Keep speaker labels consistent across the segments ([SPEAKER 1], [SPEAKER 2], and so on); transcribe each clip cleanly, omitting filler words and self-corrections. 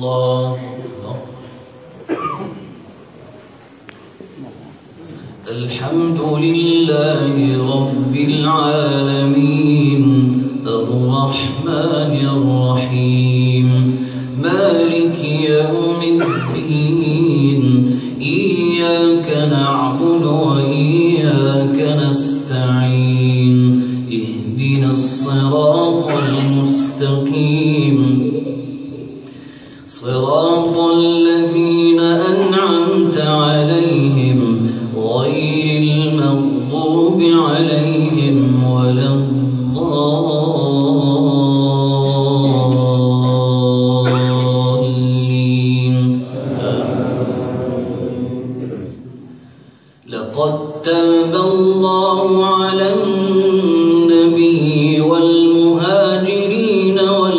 [SPEAKER 1] الله أكبر. الحمد لله رب العالمين الرحمن الرحيم مالك يوم الدين إياك نعبد وإياك نستعين اهدنا الصراط المستقيم صراط الذين أنعمت عليهم غير المغضوب عليهم ولا الضالين. لقد تاب الله على النبي والمهاجرين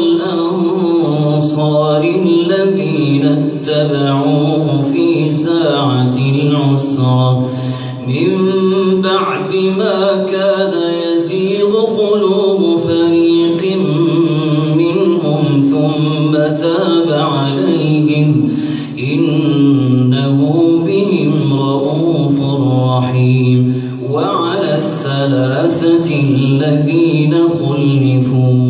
[SPEAKER 1] والأنصار الذين اتبعوه في ساعة العسرة من بعد ما كاد يزيغ قلوب فريق منهم ثم تاب عليهم إنه بهم رؤوف رحيم. وعلى الثلاثة الذين خلفوا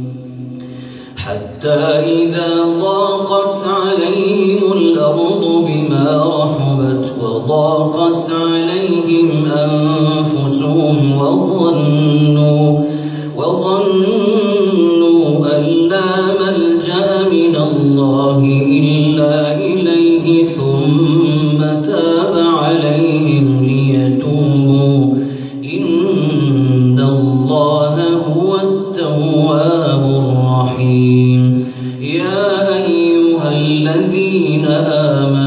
[SPEAKER 1] حتى إذا ضاقت عليهم الأرض بما رحبت وضاقت عليهم أنفسهم وظنوا أن لا ملجأ من الله إلا إليه ثم تاب عليهم ليتوبوا إن الله هو التواب الرحيم. يا أيها الذين آمنوا